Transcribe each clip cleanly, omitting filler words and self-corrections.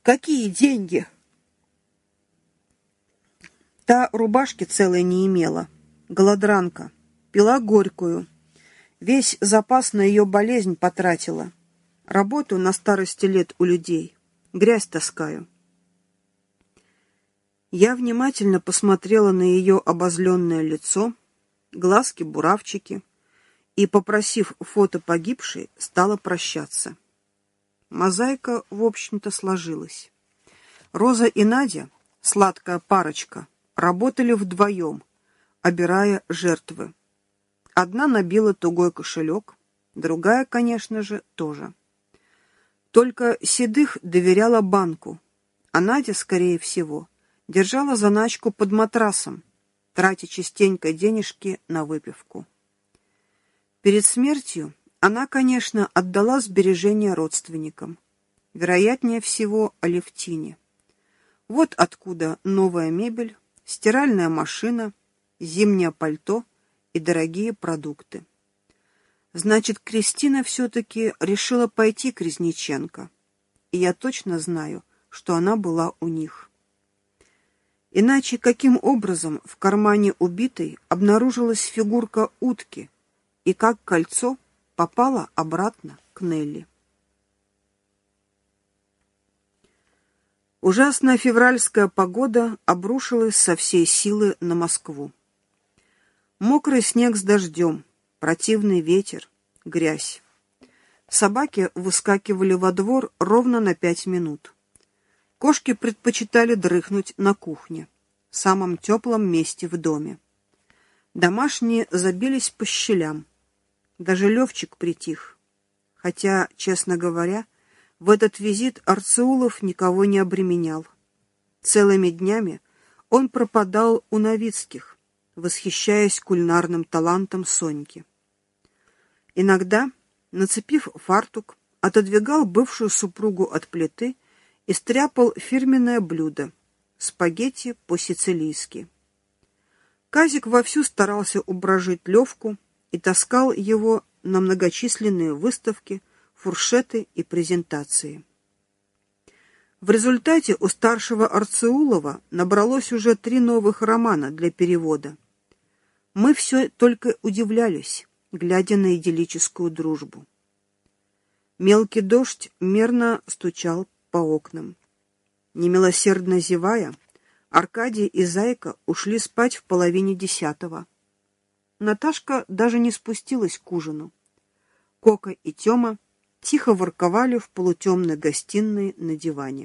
Какие деньги? Та рубашки целой не имела. Голодранка. Пила горькую. Весь запас на ее болезнь потратила. Работаю на старости лет у людей. Грязь таскаю. Я внимательно посмотрела на ее обозленное лицо, глазки-буравчики, и, попросив фото погибшей, стала прощаться. Мозаика, в общем-то, сложилась. Роза и Надя, сладкая парочка, работали вдвоем, обирая жертвы. Одна набила тугой кошелек, другая, конечно же, тоже. Только Седых доверяла банку, а Надя, скорее всего, держала заначку под матрасом, тратя частенько денежки на выпивку. Перед смертью она, конечно, отдала сбережения родственникам, вероятнее всего Алевтине. Вот откуда новая мебель, стиральная машина, зимнее пальто и дорогие продукты. Значит, Кристина все-таки решила пойти к Резниченко, и я точно знаю, что она была у них. Иначе каким образом в кармане убитой обнаружилась фигурка утки и как кольцо попало обратно к Нелли? Ужасная февральская погода обрушилась со всей силы на Москву. Мокрый снег с дождем, противный ветер, грязь. Собаки выскакивали во двор ровно на 5 минут. Кошки предпочитали дрыхнуть на кухне, самом теплом месте в доме. Домашние забились по щелям. Даже Левчик притих. Хотя, честно говоря, в этот визит Арцеулов никого не обременял. Целыми днями он пропадал у Новицких, восхищаясь кулинарным талантом Соньки. Иногда, нацепив фартук, отодвигал бывшую супругу от плиты и стряпал фирменное блюдо — спагетти по-сицилийски. Казик вовсю старался ублажить Левку и таскал его на многочисленные выставки, фуршеты и презентации. В результате у старшего Арцеулова набралось уже 3 новых романа для перевода. Мы все только удивлялись, глядя на идиллическую дружбу. Мелкий дождь мерно стучал по окнам. Немилосердно зевая, Аркадий и Зайка ушли спать в 9:30. Наташка даже не спустилась к ужину. Кока и Тёма тихо ворковали в полутемной гостиной на диване.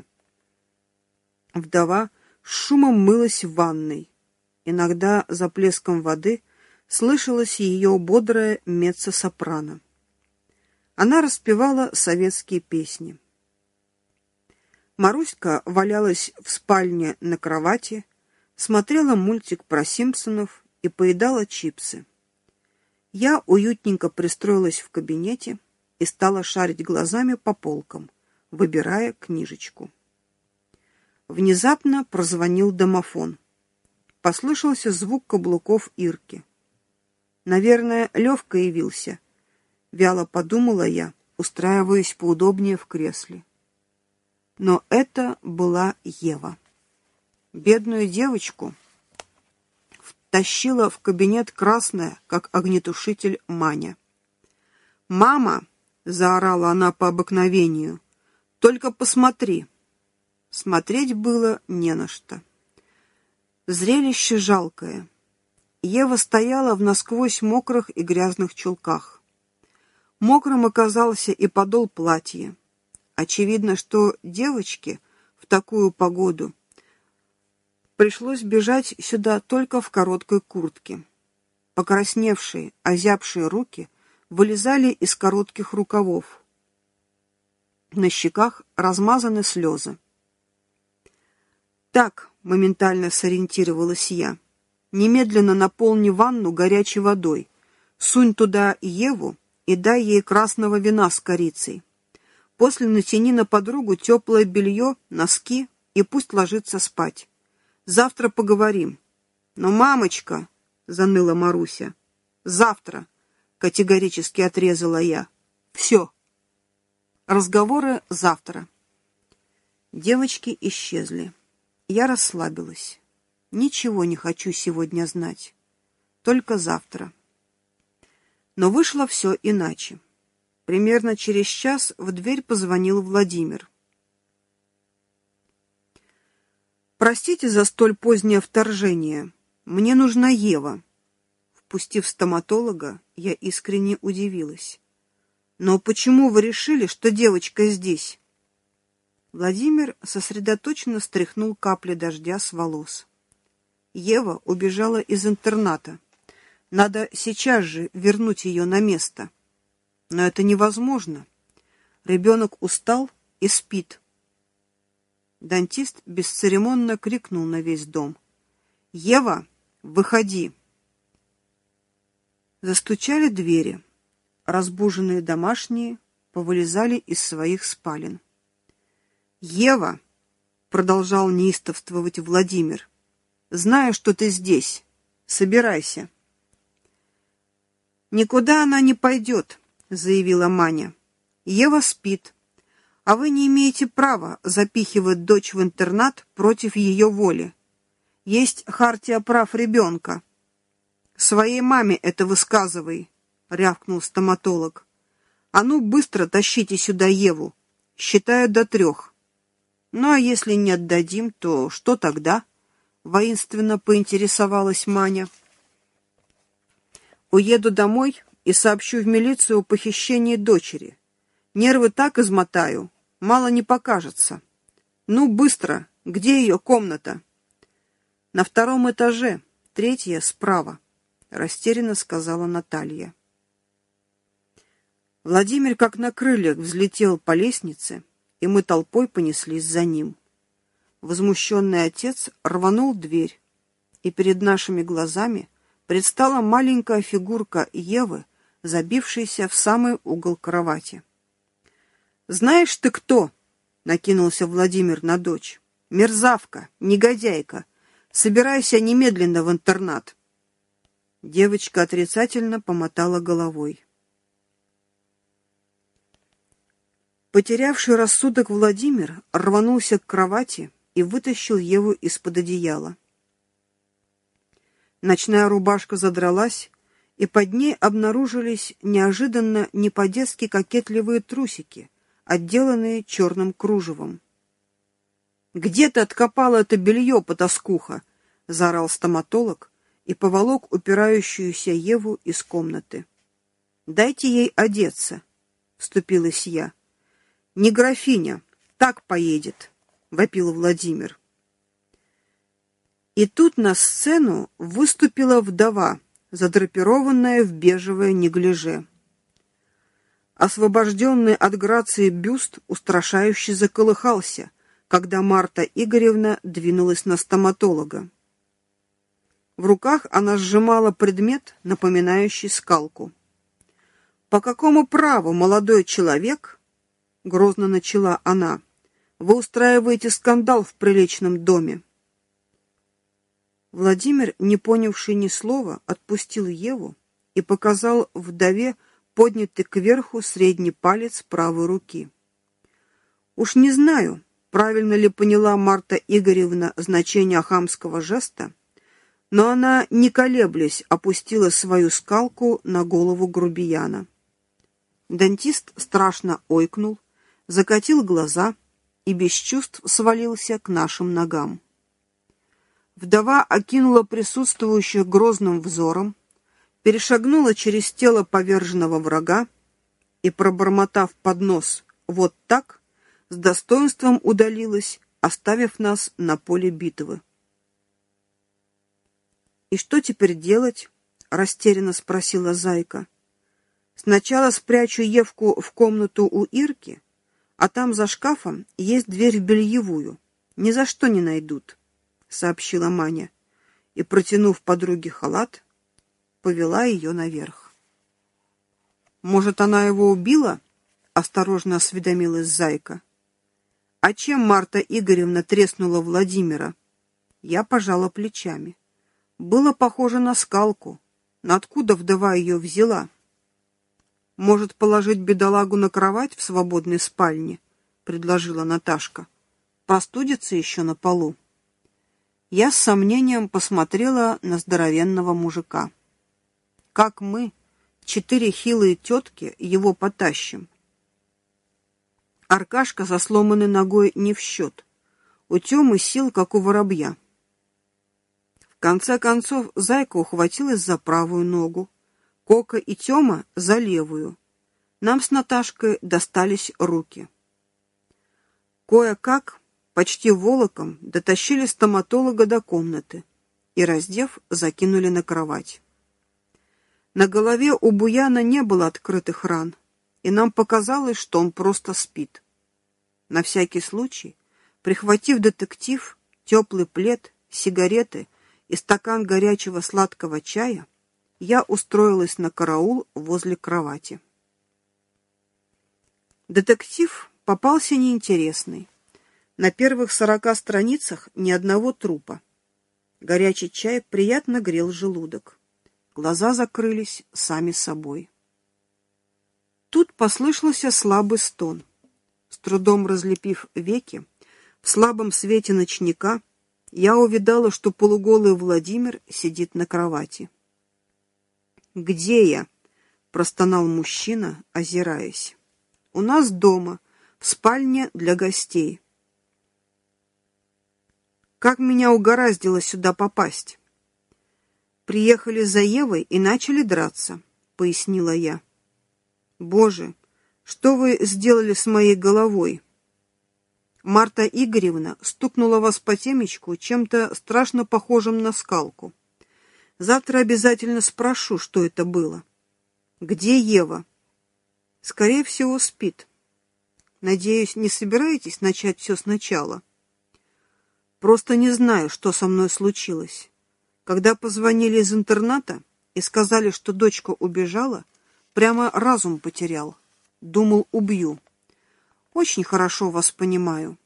Вдова с шумом мылась в ванной. Иногда за плеском воды слышалось ее бодрое меццо-сопрано. Она распевала советские песни. Маруська валялась в спальне на кровати, смотрела мультик про Симпсонов и поедала чипсы. Я уютненько пристроилась в кабинете и стала шарить глазами по полкам, выбирая книжечку. Внезапно прозвонил домофон. Послышался звук каблуков Ирки. Наверное, Левка явился. Вяло подумала я, устраиваясь поудобнее в кресле. Но это была Ева. Бедную девочку втащила в кабинет красная, как огнетушитель, Маня. «Мама!» — заорала она по обыкновению. «Только посмотри!» Смотреть было не на что. Зрелище жалкое. Ева стояла в насквозь мокрых и грязных чулках. Мокрым оказался и подол платья. Очевидно, что девочке в такую погоду пришлось бежать сюда только в короткой куртке. Покрасневшие, озябшие руки вылезали из коротких рукавов. На щеках размазаны слезы. «Так», — моментально сориентировалась я, — «немедленно наполни ванну горячей водой, сунь туда Еву и дай ей красного вина с корицей. После натяни на подругу теплое белье, носки и пусть ложится спать. Завтра поговорим». «Но, мамочка», — заныла Маруся. «Завтра», — категорически отрезала я. «Все. Разговоры завтра». Девочки исчезли. Я расслабилась. Ничего не хочу сегодня знать. Только завтра. Но вышло все иначе. Примерно через час в дверь позвонил Владимир. «Простите за столь позднее вторжение. Мне нужна Ева». Впустив стоматолога, я искренне удивилась. «Но почему вы решили, что девочка здесь?» Владимир сосредоточенно стряхнул капли дождя с волос. «Ева убежала из интерната. Надо сейчас же вернуть ее на место. Но это невозможно. Ребенок устал и спит». Дантист бесцеремонно крикнул на весь дом: «Ева, выходи!» Застучали двери. Разбуженные домашние повылезали из своих спален. «Ева!» — продолжал неистовствовать Владимир. «Знаю, что ты здесь. Собирайся». «Никуда она не пойдет», — заявила Маня. «Ева спит, а вы не имеете права запихивать дочь в интернат против ее воли. Есть хартия прав ребенка». «Своей маме это высказывай», — рявкнул стоматолог. «А ну, быстро тащите сюда Еву. Считаю до 3. Ну, а если не отдадим, то что тогда?» — воинственно поинтересовалась Маня. «Уеду домой и сообщу в милицию о похищении дочери. Нервы так измотаю, мало не покажется. Ну, быстро, где ее комната?» «На 2 этаже, 3 справа», — растерянно сказала Наталья. Владимир, как на крыльях, взлетел по лестнице, и мы толпой понеслись за ним. Возмущенный отец рванул дверь, и перед нашими глазами предстала маленькая фигурка Евы, забившаяся в самый угол кровати. «Знаешь ты кто?» — накинулся Владимир на дочь. «Мерзавка, негодяйка! Собирайся немедленно в интернат!» Девочка отрицательно помотала головой. Потерявший рассудок Владимир рванулся к кровати и вытащил Еву из-под одеяла. Ночная рубашка задралась, и под ней обнаружились неожиданно не по-детски кокетливые трусики, отделанные черным кружевом. «Где ты откопала это белье, потаскуха?» — заорал стоматолог и поволок упирающуюся Еву из комнаты. «Дайте ей одеться», — вступилась я. «Не графиня, так поедет», — вопил Владимир. И тут на сцену выступила вдова, задрапированная в бежевое неглиже. Освобожденный от грации бюст устрашающе заколыхался, когда Марта Игоревна двинулась на стоматолога. В руках она сжимала предмет, напоминающий скалку. «По какому праву, молодой человек, — грозно начала она, — вы устраиваете скандал в приличном доме?» Владимир, не понявший ни слова, отпустил Еву и показал вдове поднятый кверху средний палец правой руки. Уж не знаю, правильно ли поняла Марта Игоревна значение хамского жеста, но она, не колеблясь, опустила свою скалку на голову грубияна. Дантист страшно ойкнул, закатил глаза и без чувств свалился к нашим ногам. Вдова окинула присутствующих грозным взором, перешагнула через тело поверженного врага и, пробормотав под нос «вот так», с достоинством удалилась, оставив нас на поле битвы. «И что теперь делать?» — растерянно спросила Зайка. «Сначала спрячу Евку в комнату у Ирки, а там за шкафом есть дверь в бельевую. Ни за что не найдут», — сообщила Маня, и, протянув подруге халат, повела ее наверх. «Может, она его убила?» — осторожно осведомилась Зайка. «А чем Марта Игоревна треснула Владимира?» Я пожала плечами. Было похоже на скалку. Но откуда вдова ее взяла? «Может, положить бедолагу на кровать в свободной спальне?» — предложила Наташка. простудится еще на полу. Я с сомнением посмотрела на здоровенного мужика. Как мы, 4 хилые тетки, его потащим? Аркашка со сломанной ногой не в счет. У Темы сил, как у воробья. В конце концов, Зайка ухватилась за правую ногу, Кока и Тема за левую. Нам с Наташкой достались руки. Кое-как, почти волоком, дотащили стоматолога до комнаты и, раздев, закинули на кровать. На голове у Буяна не было открытых ран, и нам показалось, что он просто спит. На всякий случай, прихватив детектив, теплый плед, сигареты и стакан горячего сладкого чая, я устроилась на караул возле кровати. Детектив попался неинтересный. На первых 40 страницах ни одного трупа. Горячий чай приятно грел желудок. Глаза закрылись сами собой. Тут послышался слабый стон. С трудом разлепив веки, в слабом свете ночника я увидала, что полуголый Владимир сидит на кровати. «Где я?» — простонал мужчина, озираясь. «У нас дома, в спальне для гостей». «Как меня угораздило сюда попасть?» «Приехали за Евой и начали драться», — пояснила я. «Боже, что вы сделали с моей головой?» Марта Игоревна стукнула вас по темечку чем-то страшно похожим на скалку. Завтра обязательно спрошу, что это было. Где Ева? Скорее всего, спит. Надеюсь, не собираетесь начать все сначала? Просто не знаю, что со мной случилось. Когда позвонили из интерната и сказали, что дочка убежала, прямо разум потерял. Думал, убью. Очень хорошо вас понимаю.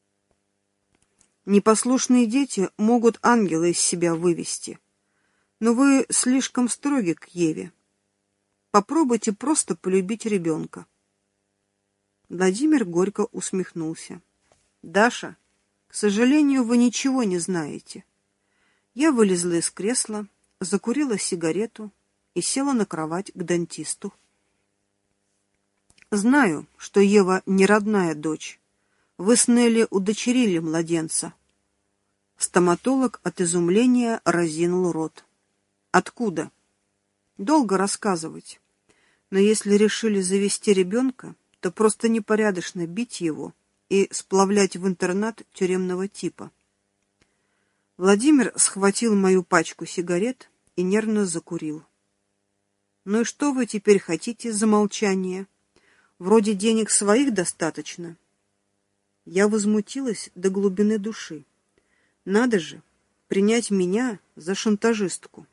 Непослушные дети могут ангела из себя вывести. Но вы слишком строги к Еве. Попробуйте просто полюбить ребенка. Владимир горько усмехнулся. Даша, к сожалению, вы ничего не знаете. Я вылезла из кресла, закурила сигарету и села на кровать к дантисту. Знаю, что Ева не родная дочь. Вы с Нелли удочерили младенца. Стоматолог от изумления разинул рот. Откуда? Долго рассказывать. Но если решили завести ребенка, то просто непорядочно бить его и сплавлять в интернат тюремного типа. Владимир схватил мою пачку сигарет и нервно закурил. Ну и что вы теперь хотите за молчание? Вроде денег своих достаточно. Я возмутилась до глубины души. Надо же, принять меня за шантажистку.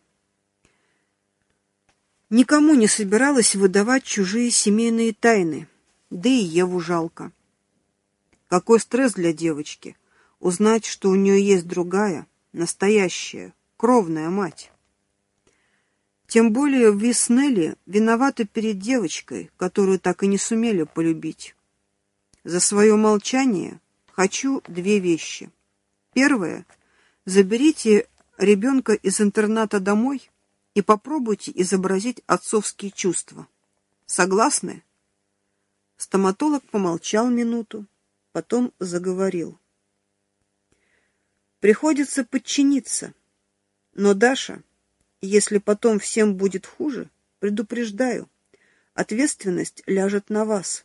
Никому не собиралась выдавать чужие семейные тайны, да и Еву жалко. Какой стресс для девочки узнать, что у нее есть другая, настоящая, кровная мать. Тем более вы с Нелли виноваты перед девочкой, которую так и не сумели полюбить. За свое молчание хочу 2 вещи. Первое. Заберите ребенка из интерната домой и попробуйте изобразить отцовские чувства. Согласны? Стоматолог помолчал минуту, потом заговорил. Приходится подчиниться. Но, Даша, если потом всем будет хуже, предупреждаю, ответственность ляжет на вас.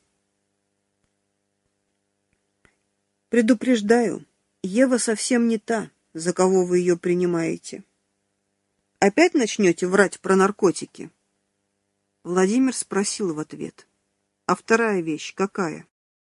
Предупреждаю, Ева совсем не та, за кого вы ее принимаете. Опять начнете врать про наркотики? Владимир спросил в ответ. А вторая вещь какая?